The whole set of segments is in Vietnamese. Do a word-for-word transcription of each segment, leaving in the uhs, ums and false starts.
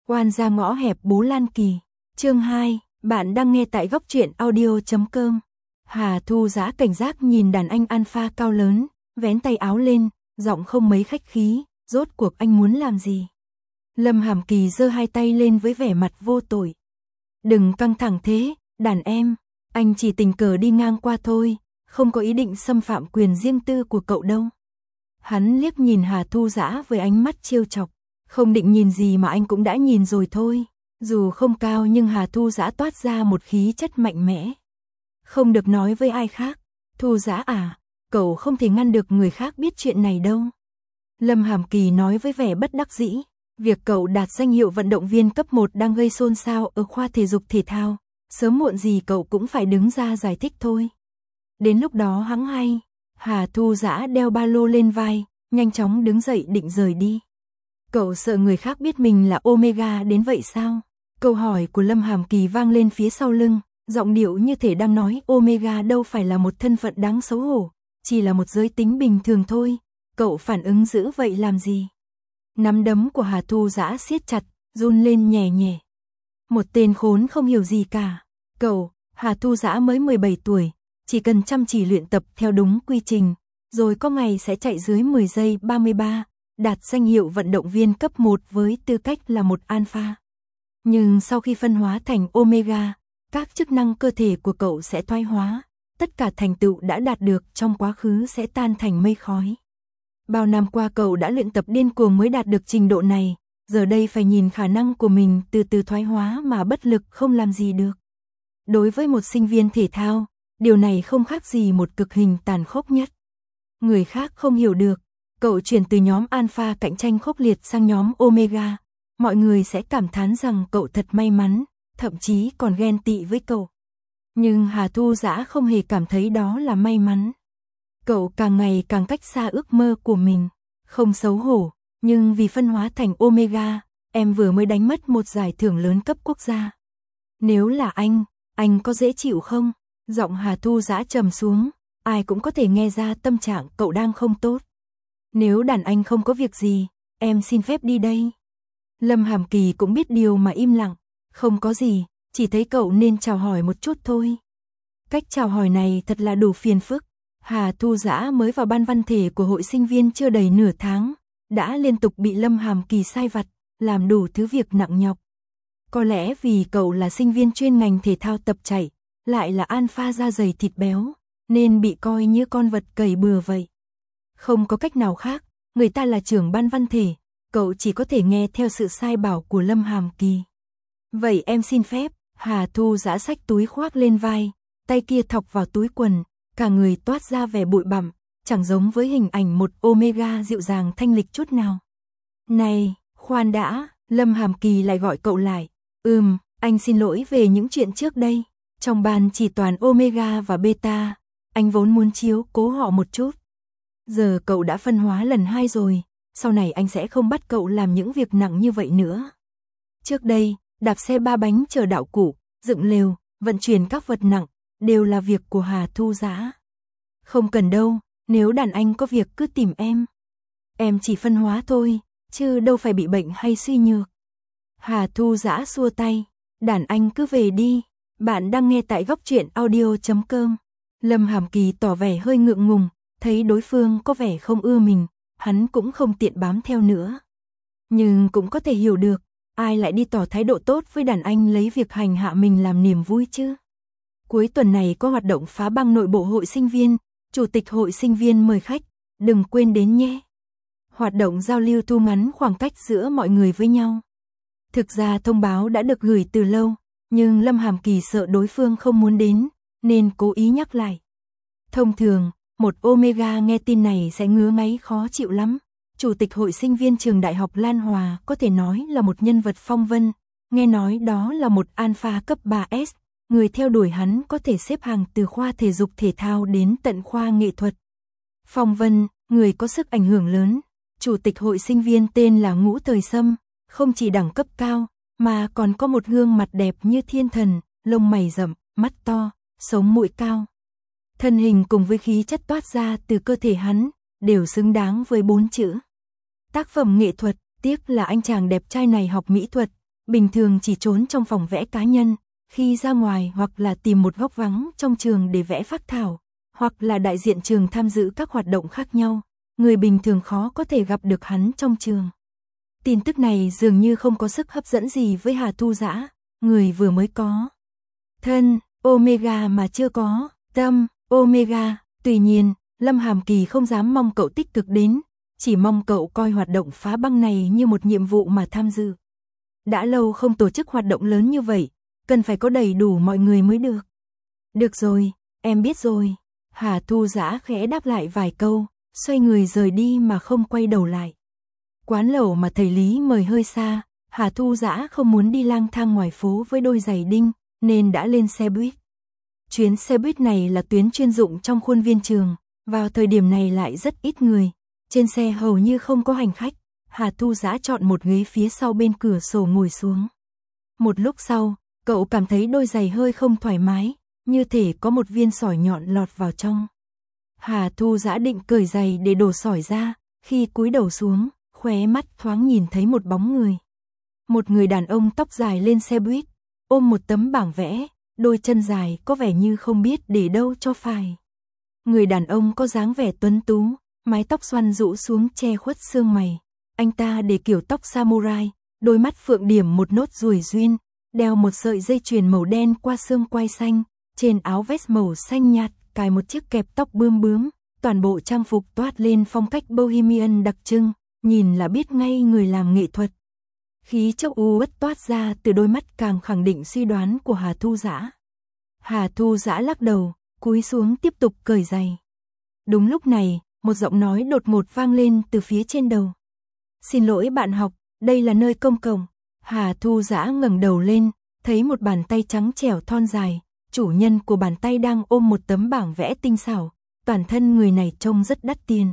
Oan gia ngõ hẹp Bố Lan Kỳ. Chương hai, bạn đang nghe tại góc truyện audio chấm com. Hà Thu Dã cảnh giác nhìn đàn anh alpha cao lớn, vén tay áo lên, giọng không mấy khách khí, rốt cuộc anh muốn làm gì? Lâm Hàm Kỳ giơ hai tay lên với vẻ mặt vô tội. Đừng căng thẳng thế, đàn em, anh chỉ tình cờ đi ngang qua thôi, không có ý định xâm phạm quyền riêng tư của cậu đâu. Hắn liếc nhìn Hà Thu Dã với ánh mắt trêu chọc, không định nhìn gì mà anh cũng đã nhìn rồi thôi. Dù không cao nhưng Hà Thu Dã toát ra một khí chất mạnh mẽ. Không được nói với ai khác. Thu Dã à, cậu không thể ngăn được người khác biết chuyện này đâu. Lâm Hàm Kỳ nói với vẻ bất đắc dĩ. Việc cậu đạt danh hiệu vận động viên cấp một đang gây xôn xao ở khoa thể dục thể thao. Sớm muộn gì cậu cũng phải đứng ra giải thích thôi. Đến lúc đó hẵng hay. Hà Thu Dã đeo ba lô lên vai, nhanh chóng đứng dậy định rời đi. Cậu sợ người khác biết mình là Omega đến vậy sao? Câu hỏi của Lâm Hàm Kỳ vang lên phía sau lưng, giọng điệu như thể đang nói Omega đâu phải là một thân phận đáng xấu hổ, chỉ là một giới tính bình thường thôi. Cậu phản ứng dữ vậy làm gì? Nắm đấm của Hà Thu Dã siết chặt, run lên nhẹ nhẹ. Một tên khốn không hiểu gì cả. Cậu, Hà Thu Dã mới mười bảy tuổi, chỉ cần chăm chỉ luyện tập theo đúng quy trình, rồi có ngày sẽ chạy dưới mười giây ba mươi ba, đạt danh hiệu vận động viên cấp một với tư cách là một alpha. Nhưng sau khi phân hóa thành Omega, các chức năng cơ thể của cậu sẽ thoái hóa, tất cả thành tựu đã đạt được trong quá khứ sẽ tan thành mây khói. Bao năm qua cậu đã luyện tập điên cuồng mới đạt được trình độ này, giờ đây phải nhìn khả năng của mình từ từ thoái hóa mà bất lực không làm gì được. Đối với một sinh viên thể thao, điều này không khác gì một cực hình tàn khốc nhất. Người khác không hiểu được, cậu chuyển từ nhóm alpha cạnh tranh khốc liệt sang nhóm Omega, mọi người sẽ cảm thán rằng cậu thật may mắn, thậm chí còn ghen tị với cậu. Nhưng Hà Thu Dã không hề cảm thấy đó là may mắn. Cậu càng ngày càng cách xa ước mơ của mình, không xấu hổ, nhưng vì phân hóa thành Omega, em vừa mới đánh mất một giải thưởng lớn cấp quốc gia. Nếu là anh, anh có dễ chịu không? Giọng Hà Thu Dã trầm xuống, ai cũng có thể nghe ra tâm trạng cậu đang không tốt. Nếu đàn anh không có việc gì, em xin phép đi đây. Lâm Hàm Kỳ cũng biết điều mà im lặng, không có gì, chỉ thấy cậu nên chào hỏi một chút thôi. Cách chào hỏi này thật là đủ phiền phức. Hà Thu Dã mới vào ban văn thể của hội sinh viên chưa đầy nửa tháng, đã liên tục bị Lâm Hàm Kỳ sai vặt, làm đủ thứ việc nặng nhọc. Có lẽ vì cậu là sinh viên chuyên ngành thể thao tập chạy, lại là alpha da dày thịt béo, nên bị coi như con vật cầy bừa vậy. Không có cách nào khác, người ta là trưởng ban văn thể, cậu chỉ có thể nghe theo sự sai bảo của Lâm Hàm Kỳ. Vậy em xin phép. Hà Thu Dã xách túi khoác lên vai, tay kia thọc vào túi quần, cả người toát ra vẻ bụi bặm, chẳng giống với hình ảnh một Omega dịu dàng thanh lịch chút nào. Này, khoan đã, Lâm Hàm Kỳ lại gọi cậu lại. Ừm, anh xin lỗi về những chuyện trước đây, trong ban chỉ toàn Omega và Beta, anh vốn muốn chiếu cố họ một chút. Giờ cậu đã phân hóa lần hai rồi, sau này anh sẽ không bắt cậu làm những việc nặng như vậy nữa. Trước đây, đạp xe ba bánh chở đạo cụ, dựng lều, vận chuyển các vật nặng, đều là việc của Hà Thu Dã. Không cần đâu, nếu đàn anh có việc cứ tìm em. Em chỉ phân hóa thôi, chứ đâu phải bị bệnh hay suy nhược. Hà Thu Dã xua tay, đàn anh cứ về đi, bạn đang nghe tại góc truyện audio chấm com. Lâm Hàm Kỳ tỏ vẻ hơi ngượng ngùng, thấy đối phương có vẻ không ưa mình, hắn cũng không tiện bám theo nữa. Nhưng cũng có thể hiểu được, ai lại đi tỏ thái độ tốt với đàn anh lấy việc hành hạ mình làm niềm vui chứ. Cuối tuần này có hoạt động phá băng nội bộ hội sinh viên, chủ tịch hội sinh viên mời khách, đừng quên đến nhé. Hoạt động giao lưu thu ngắn khoảng cách giữa mọi người với nhau. Thực ra thông báo đã được gửi từ lâu, nhưng Lâm Hàm Kỳ sợ đối phương không muốn đến, nên cố ý nhắc lại. Thông thường, một Omega nghe tin này sẽ ngứa ngáy khó chịu lắm. Chủ tịch hội sinh viên trường đại học Lan Hòa có thể nói là một nhân vật phong vân, nghe nói đó là một alpha cấp ba S, người theo đuổi hắn có thể xếp hàng từ khoa thể dục thể thao đến tận khoa nghệ thuật. Phong vân, người có sức ảnh hưởng lớn, chủ tịch hội sinh viên tên là Ngũ Thời Sâm, không chỉ đẳng cấp cao, mà còn có một gương mặt đẹp như thiên thần, lông mày rậm, mắt to, sống mũi cao. Thân hình cùng với khí chất toát ra từ cơ thể hắn, đều xứng đáng với bốn chữ. Tác phẩm nghệ thuật, tiếc là anh chàng đẹp trai này học mỹ thuật, bình thường chỉ trốn trong phòng vẽ cá nhân, khi ra ngoài hoặc là tìm một góc vắng trong trường để vẽ phác thảo, hoặc là đại diện trường tham dự các hoạt động khác nhau, người bình thường khó có thể gặp được hắn trong trường. Tin tức này dường như không có sức hấp dẫn gì với Hà Thu Dã, người vừa mới có thân Omega mà chưa có tâm Omega. Tuy nhiên, Lâm Hàm Kỳ không dám mong cậu tích cực đến, chỉ mong cậu coi hoạt động phá băng này như một nhiệm vụ mà tham dự. Đã lâu không tổ chức hoạt động lớn như vậy, cần phải có đầy đủ mọi người mới được. Được rồi, em biết rồi. Hà Thu Dã khẽ đáp lại vài câu, xoay người rời đi mà không quay đầu lại. Quán lẩu mà thầy Lý mời hơi xa, Hà Thu Dã không muốn đi lang thang ngoài phố với đôi giày đinh, nên đã lên xe buýt. Chuyến xe buýt này là tuyến chuyên dụng trong khuôn viên trường, vào thời điểm này lại rất ít người. Trên xe hầu như không có hành khách, Hà Thu Dã chọn một ghế phía sau bên cửa sổ ngồi xuống. Một lúc sau, cậu cảm thấy đôi giày hơi không thoải mái, như thể có một viên sỏi nhọn lọt vào trong. Hà Thu Dã định cởi giày để đổ sỏi ra, khi cúi đầu xuống, khóe mắt thoáng nhìn thấy một bóng người. Một người đàn ông tóc dài lên xe buýt, ôm một tấm bảng vẽ, đôi chân dài có vẻ như không biết để đâu cho phải. Người đàn ông có dáng vẻ tuấn tú, mái tóc xoăn rũ xuống che khuất xương mày. Anh ta để kiểu tóc samurai, đôi mắt phượng điểm một nốt ruồi duyên, đeo một sợi dây chuyền màu đen qua xương quai xanh, trên áo vest màu xanh nhạt cài một chiếc kẹp tóc bươm bướm, toàn bộ trang phục toát lên phong cách bohemian đặc trưng, nhìn là biết ngay người làm nghệ thuật. Khí chất u uất toát ra từ đôi mắt càng khẳng định suy đoán của Hà Thu Dã. Hà Thu Dã lắc đầu, cúi xuống tiếp tục cởi giày. Đúng lúc này, một giọng nói đột ngột vang lên từ phía trên đầu. Xin lỗi bạn học, đây là nơi công cộng. Hà Thu Dã ngẩng đầu lên, thấy một bàn tay trắng trẻo thon dài, chủ nhân của bàn tay đang ôm một tấm bảng vẽ tinh xảo, toàn thân người này trông rất đắt tiền.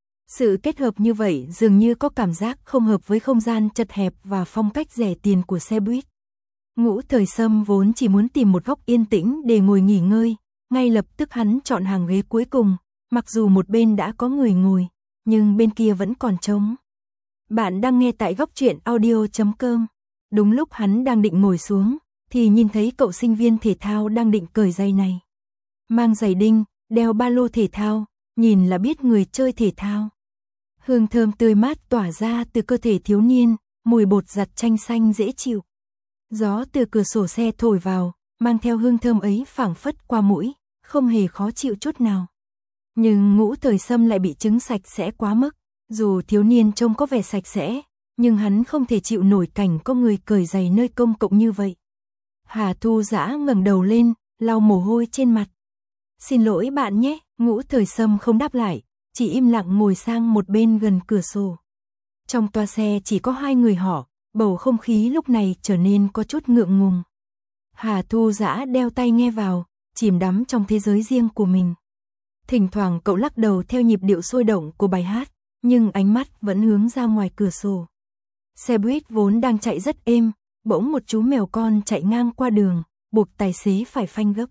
Sự kết hợp như vậy dường như có cảm giác không hợp với không gian chật hẹp và phong cách rẻ tiền của xe buýt. Ngũ Thời Sâm vốn chỉ muốn tìm một góc yên tĩnh để ngồi nghỉ ngơi, ngay lập tức hắn chọn hàng ghế cuối cùng, mặc dù một bên đã có người ngồi, nhưng bên kia vẫn còn trống. Bạn đang nghe tại góc truyện audio chấm com. Đúng lúc hắn đang định ngồi xuống, thì nhìn thấy cậu sinh viên thể thao đang định cởi giày này. Mang giày đinh, đeo ba lô thể thao, nhìn là biết người chơi thể thao. Hương thơm tươi mát tỏa ra từ cơ thể thiếu niên, mùi bột giặt chanh xanh dễ chịu. Gió từ cửa sổ xe thổi vào, mang theo hương thơm ấy phảng phất qua mũi, không hề khó chịu chút nào. Nhưng Ngũ Thời Sâm lại bị chứng sạch sẽ quá mức, dù thiếu niên trông có vẻ sạch sẽ, nhưng hắn không thể chịu nổi cảnh có người cởi giày nơi công cộng như vậy. Hà Thu Dã ngẩng đầu lên, lau mồ hôi trên mặt. Xin lỗi bạn nhé, Ngũ Thời Sâm không đáp lại, chỉ im lặng ngồi sang một bên gần cửa sổ. Trong toa xe chỉ có hai người họ, bầu không khí lúc này trở nên có chút ngượng ngùng. Hà Thu Dã đeo tai nghe vào, chìm đắm trong thế giới riêng của mình. Thỉnh thoảng cậu lắc đầu theo nhịp điệu sôi động của bài hát, nhưng ánh mắt vẫn hướng ra ngoài cửa sổ. Xe buýt vốn đang chạy rất êm, bỗng một chú mèo con chạy ngang qua đường, buộc tài xế phải phanh gấp.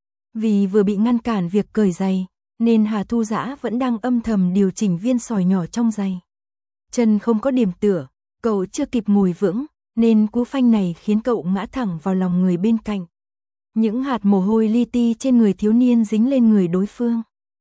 Vì vừa bị ngăn cản việc cởi giày, nên Hà Thu Dã vẫn đang âm thầm điều chỉnh viên sỏi nhỏ trong giày. Chân không có điểm tựa, cậu chưa kịp ngồi vững, nên cú phanh này khiến cậu ngã thẳng vào lòng người bên cạnh. Những hạt mồ hôi li ti trên người thiếu niên dính lên người đối phương.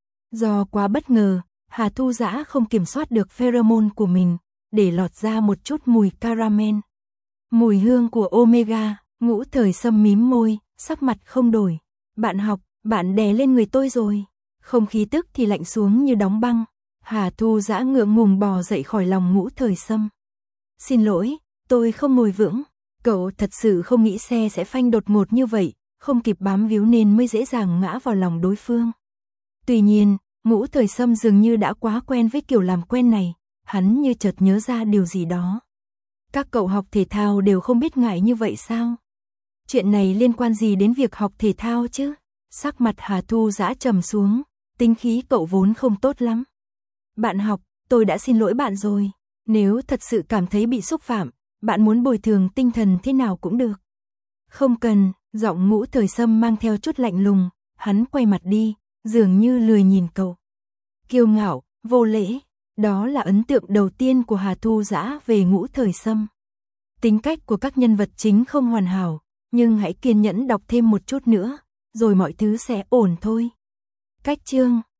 Do quá bất ngờ, Hà Thu Dã không kiểm soát được pheromone của mình, để lọt ra một chút mùi caramel. Mùi hương của Omega. Ngũ Thời Sâm mím môi, sắc mặt không đổi. Bạn học, bạn đè lên người tôi rồi. Không khí tức thì lạnh xuống như đóng băng. Hà Thu Dã ngượng ngùng bò dậy khỏi lòng Ngũ Thời Sâm. Xin lỗi, tôi không ngồi vững. Cậu thật sự không nghĩ xe sẽ phanh đột ngột như vậy, không kịp bám víu nên mới dễ dàng ngã vào lòng đối phương. Tuy nhiên, Ngũ Thời Sâm dường như đã quá quen với kiểu làm quen này, hắn như chợt nhớ ra điều gì đó. Các cậu học thể thao đều không biết ngại như vậy sao? Chuyện này liên quan gì đến việc học thể thao chứ? Sắc mặt Hà Thu Dã trầm xuống, tính khí cậu vốn không tốt lắm. Bạn học, tôi đã xin lỗi bạn rồi. Nếu thật sự cảm thấy bị xúc phạm, bạn muốn bồi thường tinh thần thế nào cũng được. Không cần, giọng Ngũ Thời Sâm mang theo chút lạnh lùng, hắn quay mặt đi, dường như lười nhìn cậu. Kiêu ngạo, vô lễ, đó là ấn tượng đầu tiên của Hà Thu Dã về Ngũ Thời Sâm. Tính cách của các nhân vật chính không hoàn hảo, nhưng hãy kiên nhẫn đọc thêm một chút nữa, rồi mọi thứ sẽ ổn thôi. Cách chương